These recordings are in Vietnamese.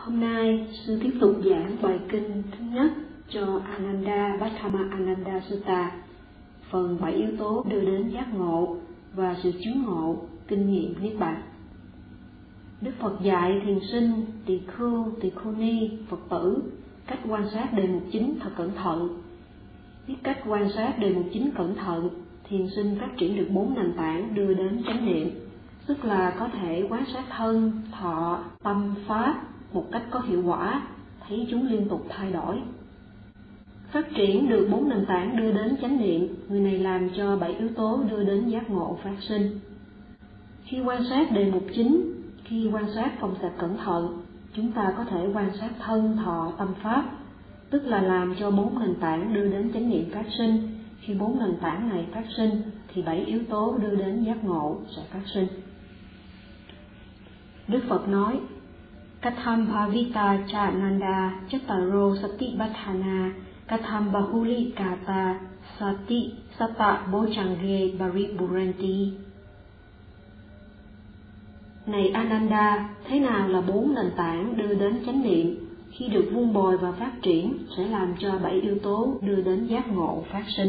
Hôm nay, sư tiếp tục giảng bài kinh thứ nhất cho Ananda Bhattama Ananda Sutta, phần 7 yếu tố đưa đến giác ngộ và sự chứng ngộ, kinh nghiệm Niết Bàn. Đức Phật dạy thiền sinh, tỳ khưu, tỳ khưu ni, Phật tử cách quan sát đề mục chính thật cẩn thận. Biết cách quan sát đề mục chính cẩn thận, thiền sinh phát triển được 4 nền tảng đưa đến chánh niệm, tức là có thể quan sát thân, thọ, tâm, pháp một cách có hiệu quả, thấy chúng liên tục thay đổi. Phát triển được 4 nền tảng đưa đến chánh niệm, người này làm cho 7 yếu tố đưa đến giác ngộ phát sinh. Khi quan sát đề mục chính, khi quan sát phòng sạch cẩn thận, chúng ta có thể quan sát thân, thọ, tâm, pháp, tức là làm cho 4 nền tảng đưa đến chánh niệm phát sinh. Khi 4 nền tảng này phát sinh, thì 7 yếu tố đưa đến giác ngộ sẽ phát sinh. Đức Phật nói, Katham bhavita cha nanda chattaro satipatthana katham bahuli kata sati sata bojjhange paripuranti. Này Ananda, thế nào là 4 nền tảng đưa đến chánh niệm? Khi được vun bồi và phát triển sẽ làm cho 7 yếu tố đưa đến giác ngộ phát sinh.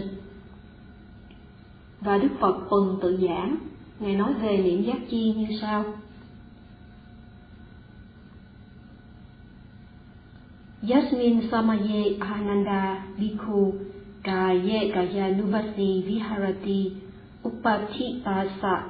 Và Đức Phật tuần tự giảng, Ngài nói về niệm giác chi như sau. Yasmin samaye ananda bhikkhu kaye kayanubati viharati upatitasa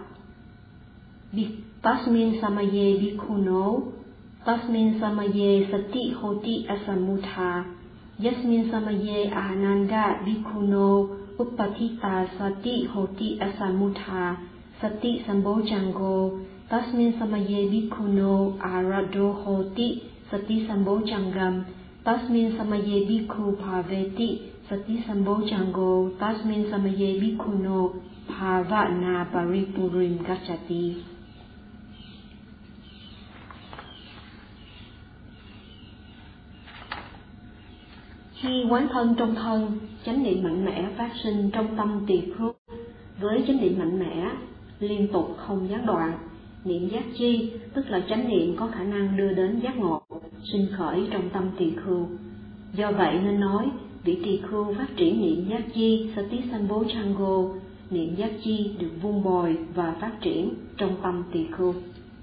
tasmin samaye bhikkhuno tasmin samaye sati hoti asamutha yasmin samaye ananda bhikkhuno upatita sati hoti asamutha sati sambojjhango tasmin samaye bhikkhuno arado hoti sati sambojjhangam tasmin samaye bhikkhu bhaveti sati sambojjhango tasmin samaye bhikkhuno bhavana paripurim gacchati. Khi quán thân trong thân, chánh niệm mạnh mẽ phát sinh trong tâm tỳ khưu. Với chánh niệm mạnh mẽ, liên tục không gián đoạn, niệm giác chi, tức là chánh niệm có khả năng đưa đến giác ngộ, sinh khởi trong tâm tỳ khưu. Do vậy nên nói, vị tỳ khưu phát triển niệm giác chi, sati sambojjhango, niệm giác chi được vun bồi và phát triển trong tâm tỳ khưu.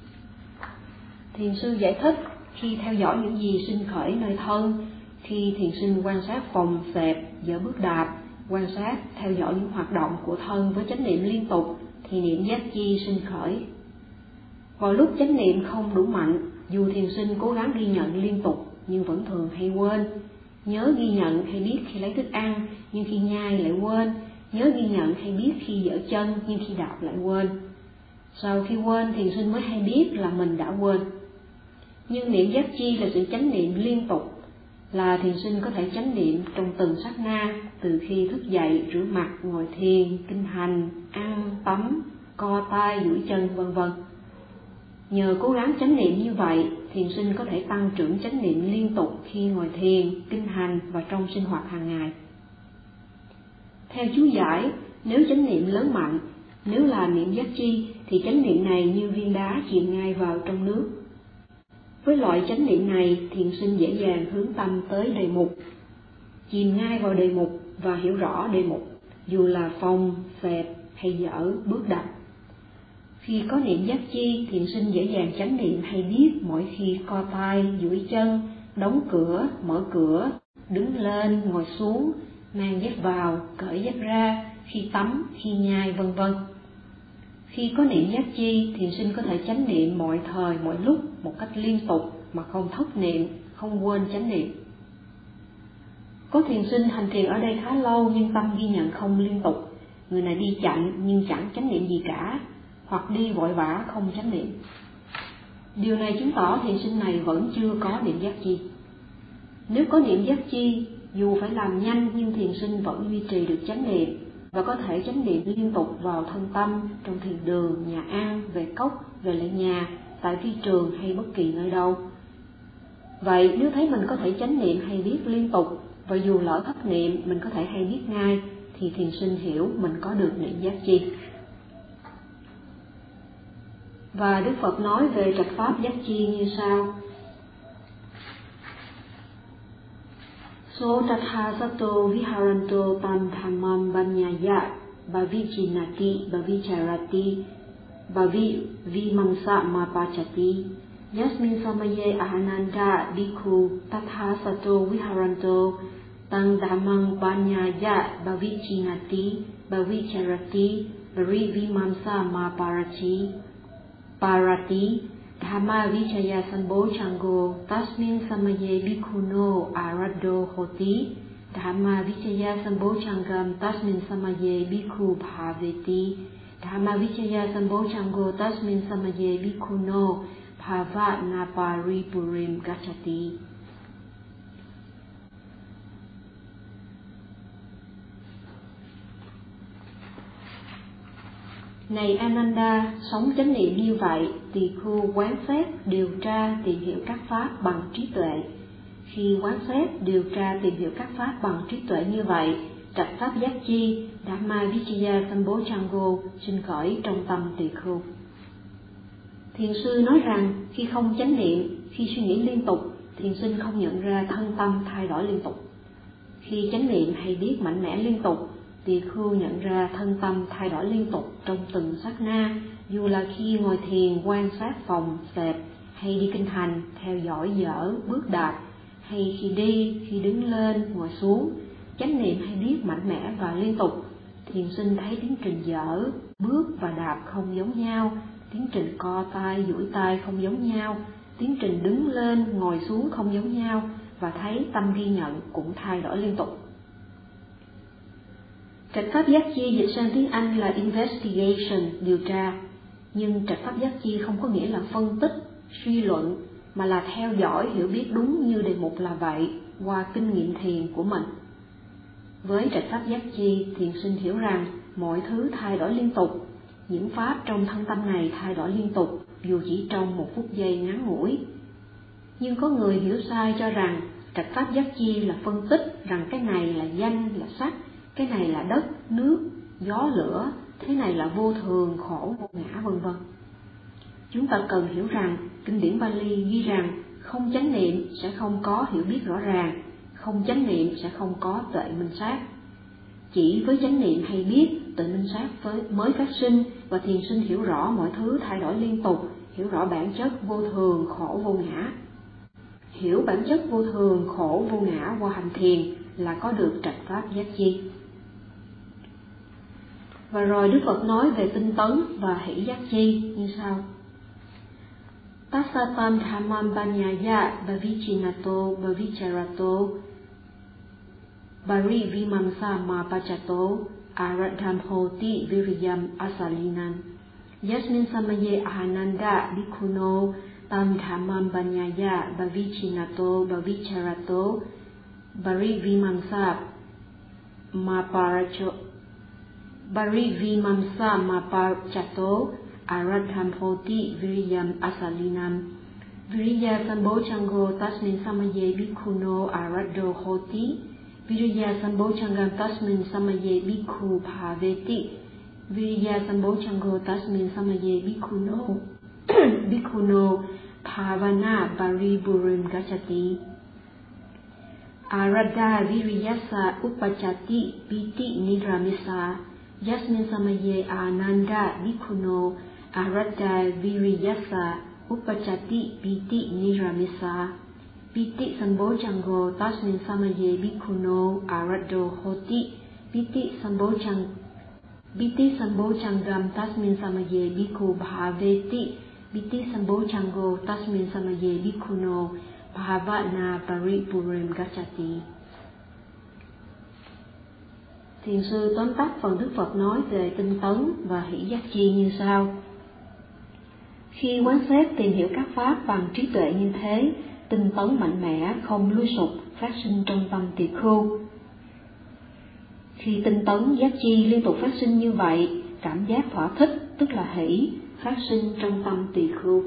Thiền sư giải thích, khi theo dõi những gì sinh khởi nơi thân, khi thiền sinh quan sát phòng xẹp, dở bước đạp, quan sát, theo dõi những hoạt động của thân với chánh niệm liên tục, thì niệm giác chi sinh khởi. Vào lúc chánh niệm không đủ mạnh, dù thiền sinh cố gắng ghi nhận liên tục nhưng vẫn thường hay quên. Nhớ ghi nhận hay biết khi lấy thức ăn, nhưng khi nhai lại quên. Nhớ ghi nhận hay biết khi giở chân, nhưng khi đạp lại quên. Sau khi quên, thiền sinh mới hay biết là mình đã quên. Nhưng niệm giác chi là sự chánh niệm liên tục, là thiền sinh có thể chánh niệm trong từng sát na, từ khi thức dậy, rửa mặt, ngồi thiền, kinh hành, ăn, tắm, co tay, duỗi chân, vân vân. Nhờ cố gắng chánh niệm như vậy, thiền sinh có thể tăng trưởng chánh niệm liên tục khi ngồi thiền, kinh hành và trong sinh hoạt hàng ngày. Theo chú giải, nếu chánh niệm lớn mạnh, nếu là niệm giác chi, thì chánh niệm này như viên đá chìm ngay vào trong nước. Với loại chánh niệm này, thiền sinh dễ dàng hướng tâm tới đề mục, chìm ngay vào đề mục và hiểu rõ đề mục, dù là phòng, xẹp hay dở, bước đạp. Khi có niệm giác chi, thiền sinh dễ dàng chánh niệm hay biết mỗi khi co tay, duỗi chân, đóng cửa, mở cửa, đứng lên, ngồi xuống, mang dép vào, cởi dép ra, khi tắm, khi nhai, vân vân. Khi có niệm giác chi, thiền sinh có thể chánh niệm mọi thời, mọi lúc, một cách liên tục mà không thất niệm, không quên chánh niệm. Có thiền sinh hành thiền ở đây khá lâu nhưng tâm ghi nhận không liên tục. Người này đi chậm nhưng chẳng chánh niệm gì cả, hoặc đi vội vã không chánh niệm. Điều này chứng tỏ thiền sinh này vẫn chưa có niệm giác chi. Nếu có niệm giác chi, dù phải làm nhanh nhưng thiền sinh vẫn duy trì được chánh niệm và có thể chánh niệm liên tục vào thân tâm, trong thiền đường, nhà ăn, về cốc, về lại nhà, tại phi trường hay bất kỳ nơi đâu. Vậy nếu thấy mình có thể chánh niệm hay biết liên tục, và dù lỡ thất niệm mình có thể hay biết ngay, thì thiền sinh hiểu mình có được niệm giác chi. Và Đức Phật nói về trạch pháp giác chi như sau. So tathasato viharanto tam dhammam banyaya bhavichinati bhavicharati bhavivimamsa mapachati yasmin samaye ahananda bhikkhu tathasato viharanto tam dhammam banyaya bhavichinati bhavicharati bhavivimamsa mapachati parati Dhamma vichaya sambo chango tasmin samaye bhikkhuno araddo hoti Dhamma vichaya sambo changam tasmin samaye bhikkhu bhaveti Dhamma vichaya sambo chango tasmin samaye bhikkhuno bhava naparipurim gacchati. Này Ananda, sống chánh niệm như vậy, tỳ khưu quán xét, điều tra, tìm hiểu các pháp bằng trí tuệ. Khi quán xét, điều tra, tìm hiểu các pháp bằng trí tuệ như vậy, trạch pháp giác chi, Dhamma Vichaya Sambochango sinh khởi trong tâm tỳ khưu. Thiền sư nói rằng khi không chánh niệm, khi suy nghĩ liên tục, thiền sinh không nhận ra thân tâm thay đổi liên tục. Khi chánh niệm hay biết mạnh mẽ liên tục, tỳ khưu nhận ra thân tâm thay đổi liên tục trong từng sát na, dù là khi ngồi thiền quan sát phòng, xẹp, hay đi kinh hành, theo dõi dở, bước đạp, hay khi đi, khi đứng lên, ngồi xuống, chánh niệm hay biết mạnh mẽ và liên tục. Thiền sinh thấy tiến trình dở, bước và đạp không giống nhau, tiến trình co tay, duỗi tay không giống nhau, tiến trình đứng lên, ngồi xuống không giống nhau, và thấy tâm ghi nhận cũng thay đổi liên tục. Trạch pháp giác chi dịch sang tiếng Anh là investigation, điều tra. Nhưng trạch pháp giác chi không có nghĩa là phân tích, suy luận, mà là theo dõi, hiểu biết đúng như đề mục là vậy, qua kinh nghiệm thiền của mình. Với trạch pháp giác chi, thiền sinh hiểu rằng mọi thứ thay đổi liên tục, những pháp trong thân tâm này thay đổi liên tục, dù chỉ trong một phút giây ngắn ngủi. Nhưng có người hiểu sai cho rằng trạch pháp giác chi là phân tích rằng cái này là danh, là sắc, cái này là đất, nước, gió, lửa, thế này là vô thường, khổ, vô ngã, vân vân. Chúng ta cần hiểu rằng kinh điển Pali ghi rằng không chánh niệm sẽ không có hiểu biết rõ ràng, không chánh niệm sẽ không có tuệ minh sát. Chỉ với chánh niệm hay biết, tuệ minh sát mới phát sinh và thiền sinh hiểu rõ mọi thứ thay đổi liên tục, hiểu rõ bản chất vô thường, khổ, vô ngã. Hiểu bản chất vô thường, khổ, vô ngã qua hành thiền là có được trạch pháp giác chi. Và rồi Đức Phật nói về tinh tấn và hỷ giác chi như sau. Tasatam dhammam banyaya bhavichinato bhavicharato barivimamsa mapachato aradham hoti viriyam asalinan yasmin samaye ahananda bhikkhuno tam dhammam banyaya bhavichinato bhavicharato barivimamsa mapachato aradham hoti viriyam asalinam viriya sambochango tasmin samaye bhikkhuno araddo hoti viriya sambochangam tasmin samaye bhikkhu bhaveti viriya sambochango tasmin samaye bhikkhuno bhavana paripurim gacchati aradha viriyasa upachati piti nidramisa yasmin samaye ananda bhikkhuno aradha viriyasa upachati piti nidramisa piti sambochango tasmin samaye bhikkhuno araddo hoti piti sambochangam tasmin samaye bhikkhu bhaveti piti sambochango tasmin samaye bhikkhuno bhavana paripurim gacchati. Thiền sư tóm tắt phần Đức Phật nói về tinh tấn và hỷ giác chi như sau. Khi quán xét tìm hiểu các pháp bằng trí tuệ như thế, tinh tấn mạnh mẽ không lui sụp phát sinh trong tâm tỳ khưu. Khi tinh tấn giác chi liên tục phát sinh như vậy, cảm giác thỏa thích tức là hỷ phát sinh trong tâm tỳ khưu.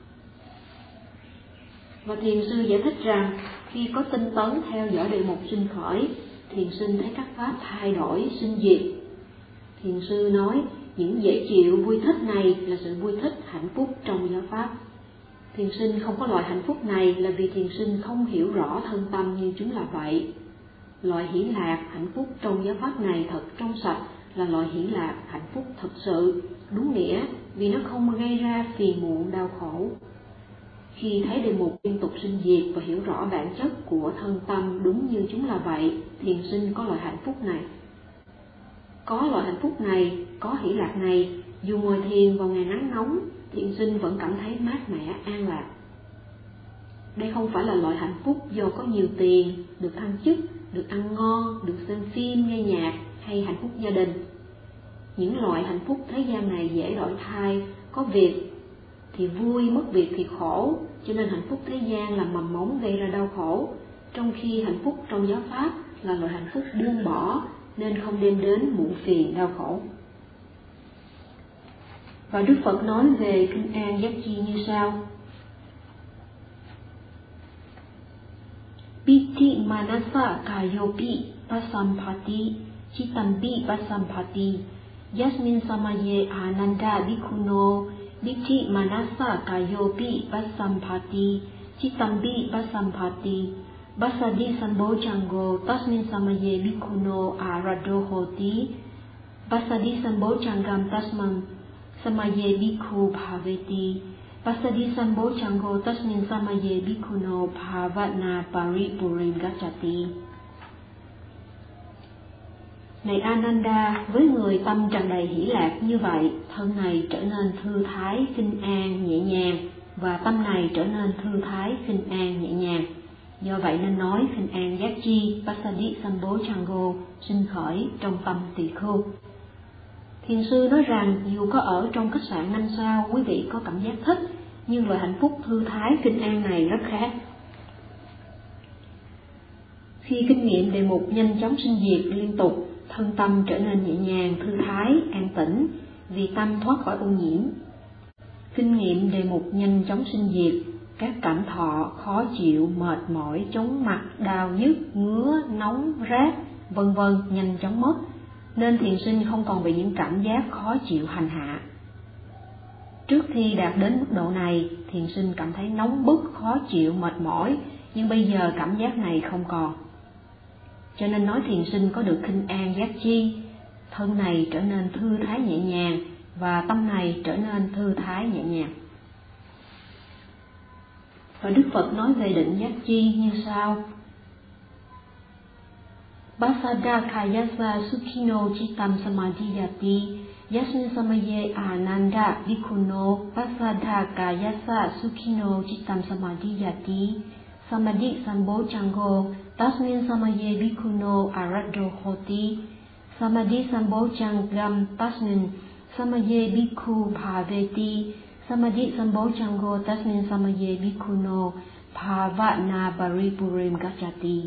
Và thiền sư giải thích rằng khi có tinh tấn theo dõi đề mục sinh khởi, thiền sinh thấy các pháp thay đổi, sinh diệt. Thiền sư nói những dễ chịu, vui thích này là sự vui thích, hạnh phúc trong giáo pháp. Thiền sinh không có loại hạnh phúc này là vì thiền sinh không hiểu rõ thân tâm như chúng là vậy. Loại hỷ lạc, hạnh phúc trong giáo pháp này thật trong sạch, là loại hỷ lạc, hạnh phúc thực sự, đúng nghĩa, vì nó không gây ra phiền muộn đau khổ. Khi thấy đề mục liên tục sinh diệt và hiểu rõ bản chất của thân tâm đúng như chúng là vậy, thiền sinh có loại hạnh phúc này. Có loại hạnh phúc này, có hỷ lạc này, dù ngồi thiền vào ngày nắng nóng, thiền sinh vẫn cảm thấy mát mẻ, an lạc. Đây không phải là loại hạnh phúc do có nhiều tiền, được thăng chức, được ăn ngon, được xem phim, nghe nhạc hay hạnh phúc gia đình. Những loại hạnh phúc thế gian này dễ đổi thay, có việc thì vui, mất việc thì khổ, cho nên hạnh phúc thế gian là mầm mống gây ra đau khổ, trong khi hạnh phúc trong giáo pháp là loại hạnh phúc buông bỏ, nên không đem đến muộn phiền đau khổ. Và Đức Phật nói về Kinh An Giác Chi như sau: Pitti manasa kayopi pasampati chitampi pasampati yasmin samaye ananda bhikkhuno Pitti manasa kayopi pasampati chitampi pasampati Basadi sambochango tasmin samaye bhikkhuno arado hoti Basadi sambochangam tasmam samaye bhikkhu bhaveti Pasadi sambochango tasmin samaye bhikkhuno bhavana paripurim gacchati. Này Ananda, với người tâm tràn đầy hỷ lạc như vậy, thân này trở nên thư thái, kinh an, nhẹ nhàng, và tâm này trở nên thư thái, kinh an, nhẹ nhàng. Do vậy nên nói kinh an giác chi, Pasadi sambochango, sinh khởi trong tâm tỳ khưu. Thiền sư nói rằng dù có ở trong khách sạn 5 sao, quý vị có cảm giác thích, nhưng loại hạnh phúc thư thái kinh an này rất khác. Khi kinh nghiệm đề mục nhanh chóng sinh diệt liên tục, thân tâm trở nên nhẹ nhàng, thư thái, an tĩnh, vì tâm thoát khỏi ô nhiễm. Kinh nghiệm đề mục nhanh chóng sinh diệt, các cảm thọ khó chịu, mệt mỏi, chóng mặt, đau nhức, ngứa, nóng, rát, vân vân nhanh chóng mất, nên thiền sinh không còn bị những cảm giác khó chịu hành hạ. Trước khi đạt đến mức độ này, thiền sinh cảm thấy nóng bức, khó chịu, mệt mỏi, nhưng bây giờ cảm giác này không còn. Cho nên nói thiền sinh có được kinh an giác chi, thân này trở nên thư thái nhẹ nhàng, và tâm này trở nên thư thái nhẹ nhàng. Và Đức Phật nói về định giác chi như sau: Basada kayasa sukhino chitam samadhiyati Yasmin samaye ananda bhikkhuno Basada kayasa sukhino chitam samadhiyati Samadhi sambochango tasmin samaye bhikkhuno arado hoti Samadhi sambochangam tasmin samaye bhikkhu bhaveti Samadhi sambochango tasmin samaye bhikkhuno bhavana paripurim gacchati.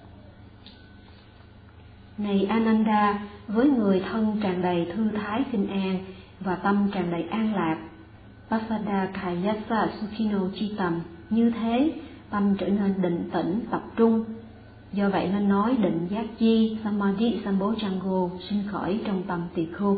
Này Ananda, với người thân tràn đầy thư thái kinh an và tâm tràn đầy an lạc, Pasada kayasa sukhino chitam, như thế tâm trở nên định tĩnh tập trung. Do vậy nên nói định giác chi samadhi sambochango sinh khởi trong tâm tỳ khưu.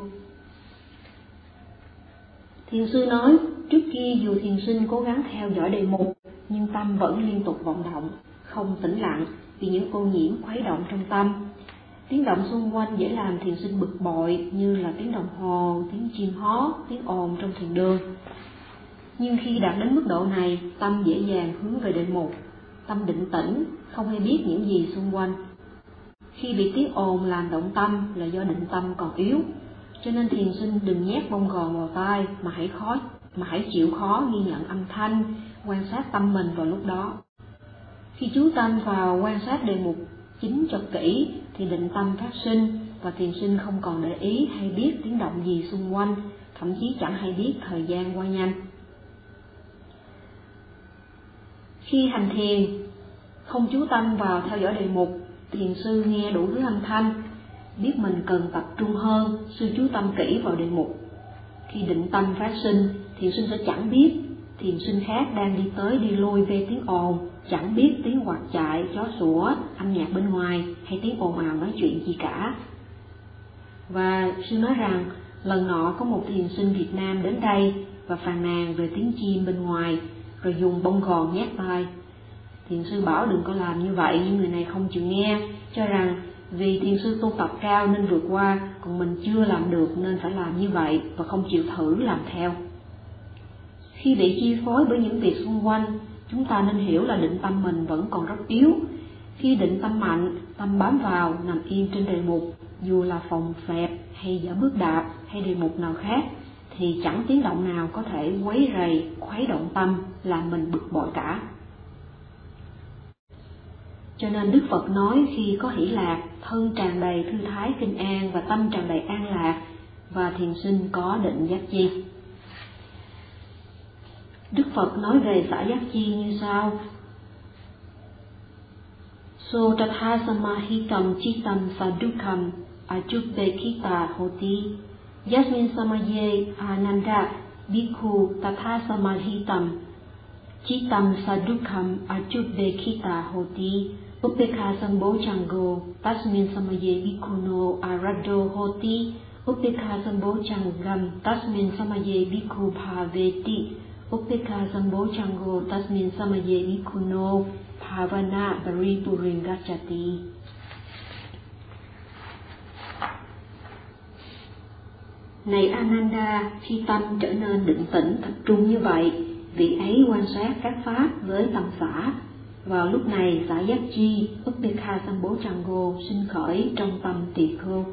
Thiền sư nói, trước kia dù thiền sinh cố gắng theo dõi đề mục, nhưng tâm vẫn liên tục vọng động, không tĩnh lặng vì những ô nhiễm khuấy động trong tâm. Tiếng động xung quanh dễ làm thiền sinh bực bội, như là tiếng đồng hồ, tiếng chim hót, tiếng ồn trong thiền đường. Nhưng khi đạt đến mức độ này, tâm dễ dàng hướng về đề mục, tâm định tĩnh, không hay biết những gì xung quanh. Khi bị tiếng ồn làm động tâm là do định tâm còn yếu, cho nên thiền sinh đừng nhét bông gòn vào tai mà hãy chịu khó ghi nhận âm thanh, quan sát tâm mình vào lúc đó. Khi chú tâm vào quan sát đề mục chính cho kỹ thì định tâm phát sinh và thiền sinh không còn để ý hay biết tiếng động gì xung quanh, thậm chí chẳng hay biết thời gian qua nhanh. Khi hành thiền, không chú tâm vào theo dõi đề mục, thiền sư nghe đủ thứ âm thanh, biết mình cần tập trung hơn, sư chú tâm kỹ vào đề mục. Khi định tâm phát sinh, thiền sinh sẽ chẳng biết thiền sinh khác đang đi tới đi lui về tiếng ồn, chẳng biết tiếng quạt chạy, chó sủa, âm nhạc bên ngoài hay tiếng ồn ào nói chuyện gì cả. Và sư nói rằng lần nọ có một thiền sinh Việt Nam đến đây và phàn nàn về tiếng chim bên ngoài, rồi dùng bông gòn nhét tai. Thiền sư bảo đừng có làm như vậy, nhưng người này không chịu nghe, cho rằng vì thiền sư tu tập cao nên vượt qua, còn mình chưa làm được nên phải làm như vậy, và không chịu thử làm theo. Khi bị chi phối bởi những việc xung quanh, chúng ta nên hiểu là định tâm mình vẫn còn rất yếu. Khi định tâm mạnh, tâm bám vào, nằm yên trên đề mục, dù là phòng phẹp hay dở bước đạp hay đề mục nào khác, thì chẳng tiếng động nào có thể quấy rầy, khuấy động tâm, làm mình bực bội cả. Cho nên Đức Phật nói khi có hỷ lạc, thân tràn đầy thư thái kinh an và tâm tràn đầy an lạc, và thiền sinh có định giác chi. Đức Phật nói về xả giác chi như sau: So tatha samahitam chitam sadukam ajubekita hoti yasmin samaye ananda bhikkhu tatha samahitam chitam sadukam ajubekita hoti upekha sambochango tasmin samaye bhikkhuno arado hoti upekha sambochangam tasmin samaye bhikkhu bhaveti upekha sambochango tasmin samaye bhikkhuno bhavana paripurin gacchati. Này Ananda, khi tâm trở nên định tĩnh tập trung như vậy, vị ấy quan sát các pháp với tâm xả. Vào lúc này xả giác chi, upekha sambochango sinh khởi trong tâm tỳ khưu.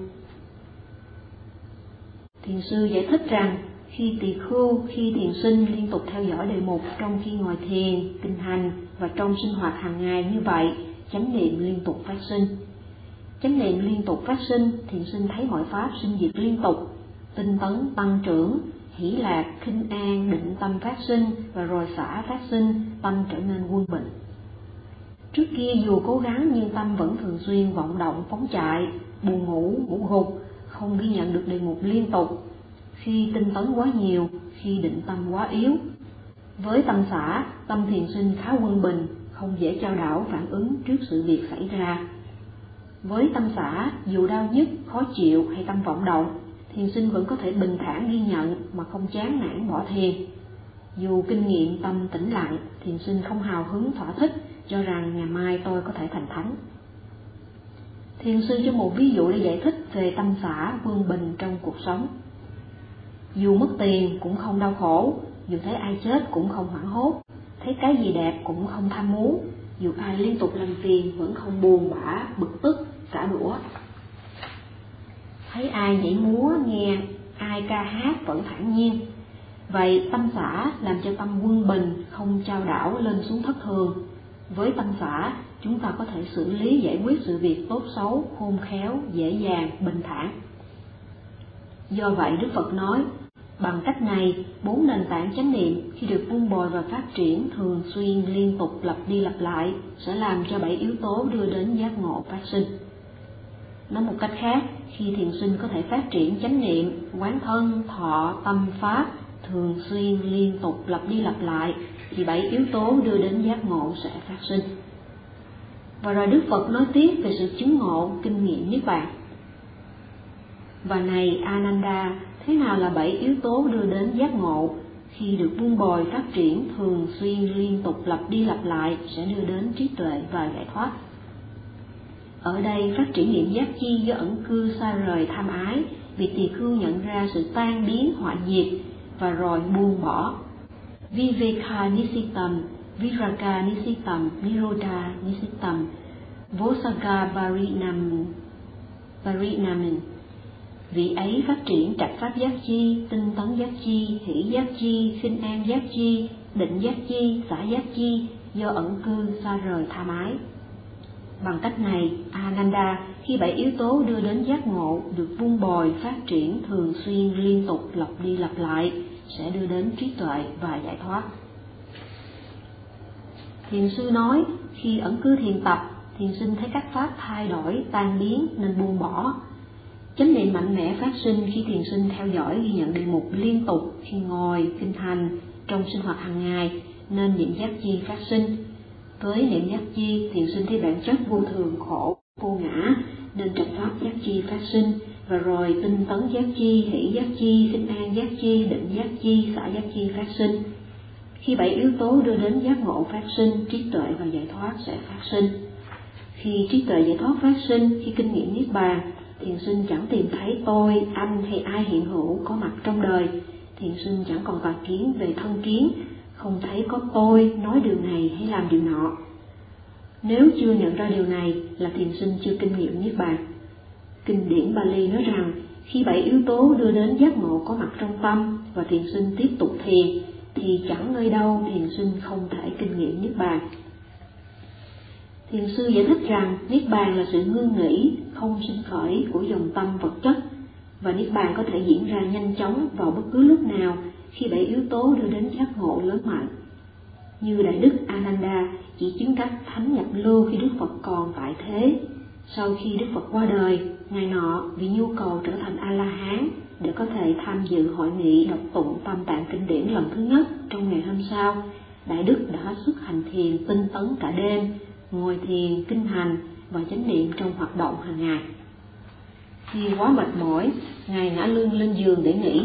Thiền sư giải thích rằng khi thiền sinh liên tục theo dõi đề mục trong khi ngồi thiền, kinh hành và trong sinh hoạt hàng ngày như vậy, chánh niệm liên tục phát sinh. Chánh niệm liên tục phát sinh, thiền sinh thấy mọi pháp sinh diệt liên tục, tinh tấn tăng trưởng, hỷ lạc, khinh an, định tâm phát sinh, và rồi xả phát sinh, tâm trở nên quân bình. Trước kia dù cố gắng nhưng tâm vẫn thường xuyên vọng động phóng chạy, buồn ngủ, ngủ gục, không ghi nhận được đề mục liên tục. Khi tinh tấn quá nhiều, khi định tâm quá yếu. Với tâm xả, tâm thiền sinh khá quân bình, không dễ chao đảo phản ứng trước sự việc xảy ra. Với tâm xả, dù đau nhức, khó chịu hay tâm vọng động, thiền sinh vẫn có thể bình thản ghi nhận mà không chán nản bỏ thiền. Dù kinh nghiệm tâm tĩnh lặng, thiền sinh không hào hứng thỏa thích, cho rằng ngày mai tôi có thể thành thánh. Thiền sư cho một ví dụ để giải thích về tâm xả quân bình trong cuộc sống. Dù mất tiền cũng không đau khổ, dù thấy ai chết cũng không hoảng hốt, thấy cái gì đẹp cũng không tham muốn, dù ai liên tục làm phiền vẫn không buồn bã, bực tức, trả đũa. Thấy ai nhảy múa, nghe ai ca hát vẫn thản nhiên. Vậy tâm xả làm cho tâm quân bình, không chao đảo lên xuống thất thường. Với tâm xả, chúng ta có thể xử lý giải quyết sự việc tốt xấu, khôn khéo, dễ dàng, bình thản. Do vậy Đức Phật nói, bằng cách này, 4 nền tảng chánh niệm khi được vun bồi và phát triển thường xuyên liên tục lặp đi lặp lại sẽ làm cho 7 yếu tố đưa đến giác ngộ phát sinh. Nói một cách khác, khi thiền sinh có thể phát triển chánh niệm, quán thân, thọ, tâm, pháp thường xuyên liên tục lặp đi lặp lại, thì 7 yếu tố đưa đến giác ngộ sẽ phát sinh. Và rồi Đức Phật nói tiếp về sự chứng ngộ, kinh nghiệm Niết Bàn. Và này Ananda, thế nào là 7 yếu tố đưa đến giác ngộ? Khi được vun bồi phát triển thường xuyên liên tục lặp đi lặp lại sẽ đưa đến trí tuệ và giải thoát. Ở đây phát triển niệm giác chi do ẩn cư xa rời tham ái, vì tỳ khưu nhận ra sự tan biến hoại diệt và rồi buông bỏ. Viveka nisitam, viraga nisitam, nirodha nisitam, vosaga parinamin. Vị ấy phát triển trạch pháp giác chi, tinh tấn giác chi, hỷ giác chi, khinh an giác chi, định giác chi, xả giác chi do ẩn cư xa rời tham ái. Bằng cách này, Ananda, khi 7 yếu tố đưa đến giác ngộ được vun bồi phát triển thường xuyên liên tục lặp đi lặp lại sẽ đưa đến trí tuệ và giải thoát. Thiền sư nói, khi ẩn cư thiền tập, thiền sinh thấy các pháp thay đổi, tan biến nên buông bỏ. Chánh niệm mạnh mẽ phát sinh khi thiền sinh theo dõi ghi nhận đề mục liên tục khi ngồi, kinh hành, trong sinh hoạt hàng ngày, nên niệm giác chi phát sinh. Với niệm giác chi, thiền sinh thấy bản chất vô thường, khổ, vô ngã, nên trạch pháp giác chi phát sinh, và rồi tinh tấn giác chi, hỷ giác chi, khinh an giác chi, định giác chi, xả giác chi phát sinh. Khi 7 yếu tố đưa đến giác ngộ phát sinh, trí tuệ và giải thoát sẽ phát sinh. Khi trí tuệ giải thoát phát sinh, khi kinh nghiệm niết bàn, thiền sinh chẳng tìm thấy tôi, anh hay ai hiện hữu có mặt trong đời. Thiền sinh chẳng còn tà kiến về thân kiến, không thấy có tôi nói điều này hay làm điều nọ. Nếu chưa nhận ra điều này là thiền sinh chưa kinh nghiệm niết bàn. Kinh điển Bali nói rằng khi 7 yếu tố đưa đến giác ngộ có mặt trong tâm và thiền sinh tiếp tục thiền thì chẳng nơi đâu thiền sinh không thể kinh nghiệm niết bàn. Thiền sư giải thích rằng niết bàn là sự ngưng nghỉ, không sinh khởi của dòng tâm vật chất, và niết bàn có thể diễn ra nhanh chóng vào bất cứ lúc nào khi 7 yếu tố đưa đến giác ngộ lớn mạnh. Như Đại Đức Ananda chỉ chứng đắc thánh nhập lưu khi Đức Phật còn tại thế. Sau khi Đức Phật qua đời, ngày nọ vì nhu cầu trở thành A-la-hán để có thể tham dự hội nghị đọc tụng Tam Tạng Kinh điển lần thứ nhất trong ngày hôm sau, Đại Đức đã xuất hành thiền tinh tấn cả đêm, ngồi thiền, kinh hành và chánh niệm trong hoạt động hàng ngày. Khi quá mệt mỏi, Ngài ngã lưng lên giường để nghỉ.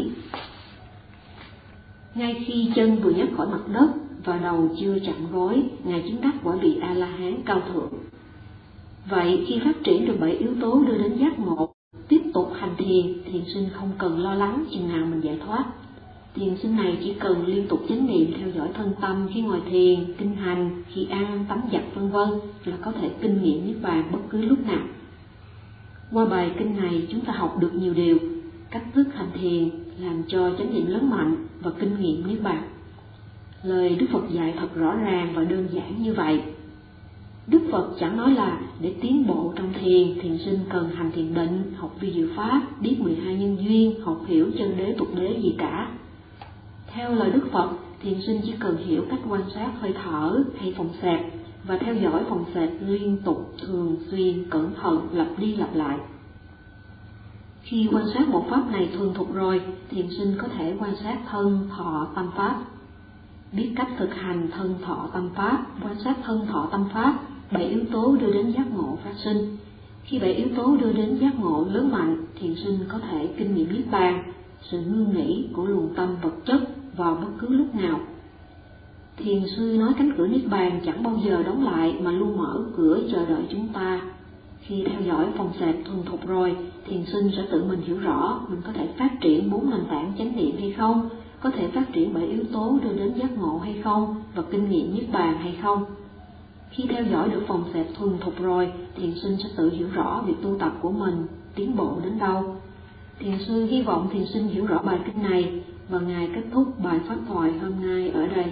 Ngay khi chân vừa nhấc khỏi mặt đất và đầu chưa chạm gối, Ngài chứng đắc quả vị A-la-hán cao thượng. Vậy khi phát triển được 7 yếu tố đưa đến giác ngộ, tiếp tục hành thiền, thiền sinh không cần lo lắng chừng nào mình giải thoát. Thiền sinh này chỉ cần liên tục chánh niệm theo dõi thân tâm khi ngồi thiền, kinh hành, khi ăn, tắm giặt v.v. là có thể kinh nghiệm niết bàn bất cứ lúc nào. Qua bài kinh này chúng ta học được nhiều điều, cách thức hành thiền làm cho chánh niệm lớn mạnh và kinh nghiệm niết bàn. Lời Đức Phật dạy thật rõ ràng và đơn giản như vậy. Đức Phật chẳng nói là để tiến bộ trong thiền, thiền sinh cần hành thiền định, học vi diệu pháp, biết 12 nhân duyên, học hiểu chân đế tục đế gì cả. Theo lời Đức Phật, thiền sinh chỉ cần hiểu cách quan sát hơi thở hay phòng xẹp và theo dõi phòng xẹp liên tục, thường xuyên, cẩn thận, lặp đi lặp lại. Khi quan sát một pháp này thuần thục rồi, thiền sinh có thể quan sát thân, thọ, tâm pháp. Biết cách thực hành thân, thọ, tâm pháp, quan sát thân, thọ, tâm pháp, 7 yếu tố đưa đến giác ngộ phát sinh. Khi 7 yếu tố đưa đến giác ngộ lớn mạnh, thiền sinh có thể kinh nghiệm niết bàn, sự ngưng nghỉ của luồng tâm vật chất vào bất cứ lúc nào. Thiền sư nói cánh cửa niết bàn chẳng bao giờ đóng lại mà luôn mở cửa chờ đợi chúng ta. Khi theo dõi phòng xẹp thuần thục rồi, thiền sinh sẽ tự mình hiểu rõ mình có thể phát triển 4 nền tảng chánh niệm hay không, có thể phát triển 7 yếu tố đưa đến giác ngộ hay không và kinh nghiệm niết bàn hay không. Khi theo dõi được phòng xẹp thuần thục rồi, thiền sinh sẽ tự hiểu rõ việc tu tập của mình tiến bộ đến đâu. Thiền sư hy vọng thiền sinh hiểu rõ bài kinh này và Ngài kết thúc bài pháp thoại hôm nay ở đây.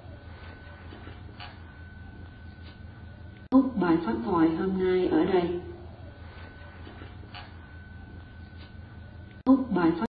Bài pháp thoại hôm nay ở đây. Bài pháp